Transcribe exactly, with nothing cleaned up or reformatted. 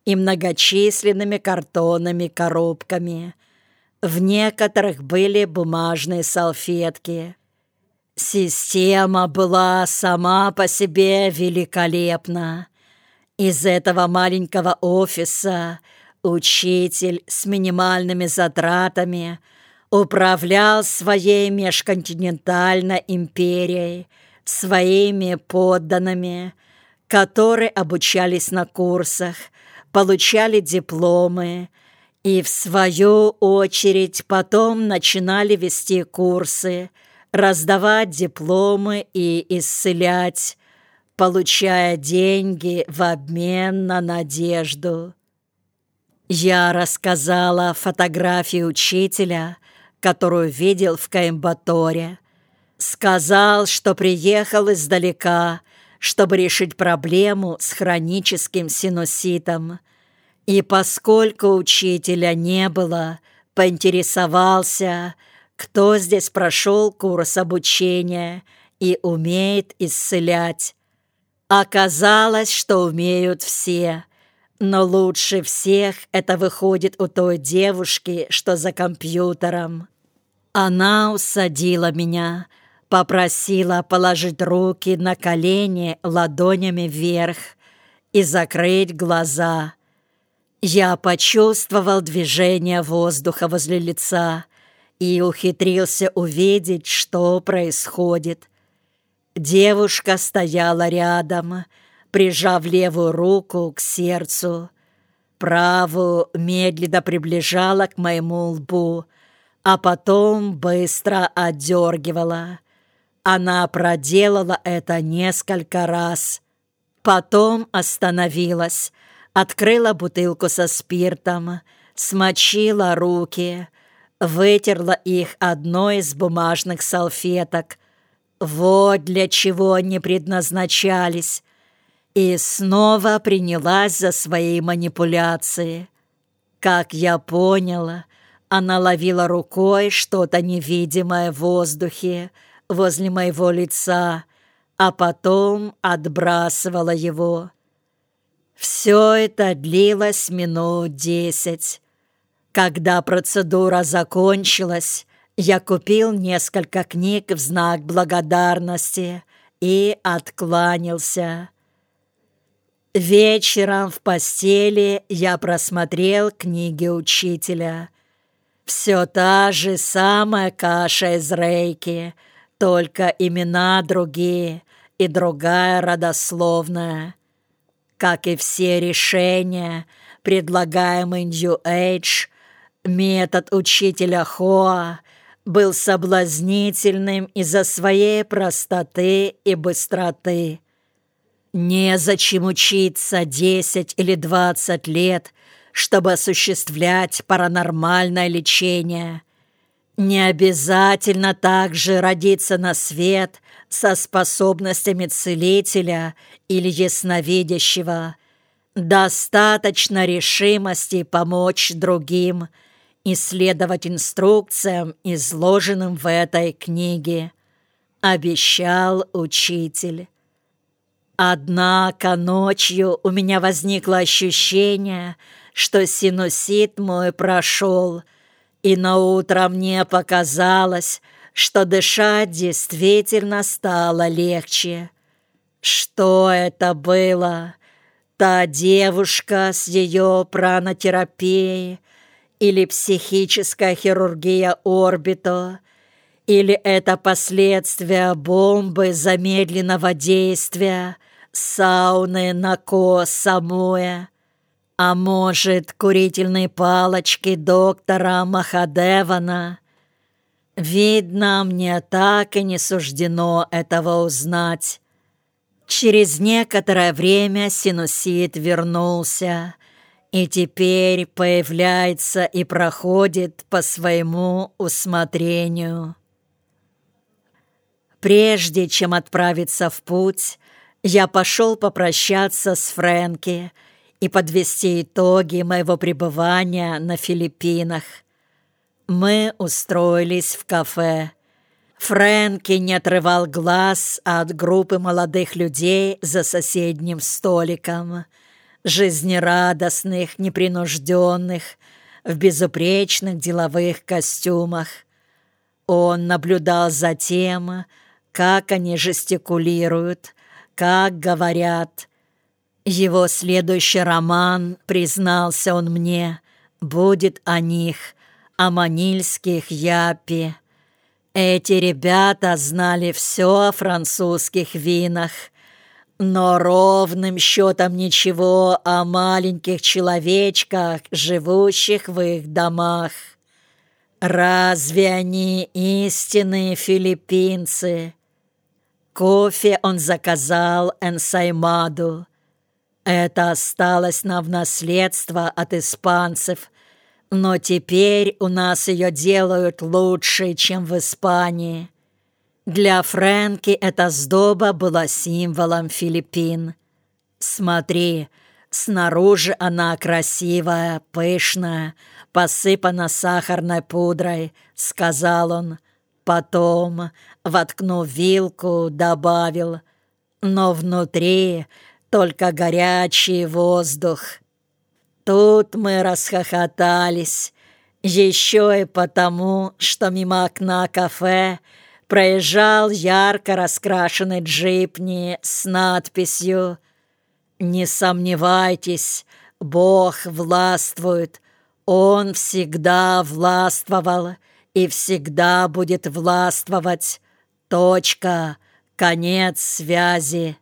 и многочисленными картонными коробками. В некоторых были бумажные салфетки. Система была сама по себе великолепна. Из этого маленького офиса учитель с минимальными затратами управлял своей межконтинентальной империей, своими подданными, которые обучались на курсах, получали дипломы и, в свою очередь, потом начинали вести курсы, раздавать дипломы и исцелять, получая деньги в обмен на надежду. Я рассказала фотографии учителя, которую видел в Коимбаторе. Сказал, что приехал издалека, чтобы решить проблему с хроническим синуситом. И поскольку учителя не было, поинтересовался, кто здесь прошел курс обучения и умеет исцелять. Оказалось, что умеют все, но лучше всех это выходит у той девушки, что за компьютером. Она усадила меня, попросила положить руки на колени ладонями вверх и закрыть глаза. Я почувствовал движение воздуха возле лица и ухитрился увидеть, что происходит. Девушка стояла рядом, прижав левую руку к сердцу. Правую медленно приближала к моему лбу, а потом быстро отдергивала. Она проделала это несколько раз. Потом остановилась, открыла бутылку со спиртом, смочила руки, вытерла их одной из бумажных салфеток. Вот для чего они предназначались. И снова принялась за свои манипуляции. Как я поняла, она ловила рукой что-то невидимое в воздухе возле моего лица, а потом отбрасывала его. Все это длилось минут десять. Когда процедура закончилась, я купил несколько книг в знак благодарности и откланялся. Вечером в постели я просмотрел книги учителя. Все та же самая каша из рейки, только имена другие и другая родословная. Как и все решения, предлагаемые New Age, метод учителя Хоа был соблазнительным из-за своей простоты и быстроты. Незачем учиться десять или двадцать лет, чтобы осуществлять паранормальное лечение. Не обязательно также родиться на свет со способностями целителя или ясновидящего. Достаточно решимости помочь другим и следовать инструкциям, изложенным в этой книге, обещал учитель. Однако ночью у меня возникло ощущение, что синусит мой прошел, и наутро мне показалось, что дышать действительно стало легче. Что это было? Та девушка с ее пранотерапией или психическая хирургия орбито? Или это последствия бомбы замедленного действия, сауны на Коа-Самуэ? А может, курительные палочки доктора Махадевана? Видно, мне так и не суждено этого узнать. Через некоторое время синусит вернулся, и теперь появляется и проходит по своему усмотрению. Прежде чем отправиться в путь, я пошел попрощаться с Фрэнки и подвести итоги моего пребывания на Филиппинах. Мы устроились в кафе. Фрэнки не отрывал глаз от группы молодых людей за соседним столиком. жизнерадостных, непринужденных, в безупречных деловых костюмах. Он наблюдал за тем, как они жестикулируют, как говорят. Его следующий роман, признался он мне, будет о них, о манильских япи. Эти ребята знали все о французских винах, но ровным счетом ничего о маленьких человечках, живущих в их домах. Разве они истинные филиппинцы? Кофе он заказал энсаймаду. Это осталось нам в наследство от испанцев, но теперь у нас ее делают лучше, чем в Испании. Для Фрэнки эта сдоба была символом Филиппин. Смотри, снаружи она красивая, пышная, посыпана сахарной пудрой, сказал он. Потом, воткнув вилку, добавил, но внутри только горячий воздух. Тут мы расхохотались, еще и потому, что мимо окна кафе проезжал ярко раскрашенный джипни с надписью «Не сомневайтесь, Бог властвует, Он всегда властвовал и всегда будет властвовать. Точка, конец связи».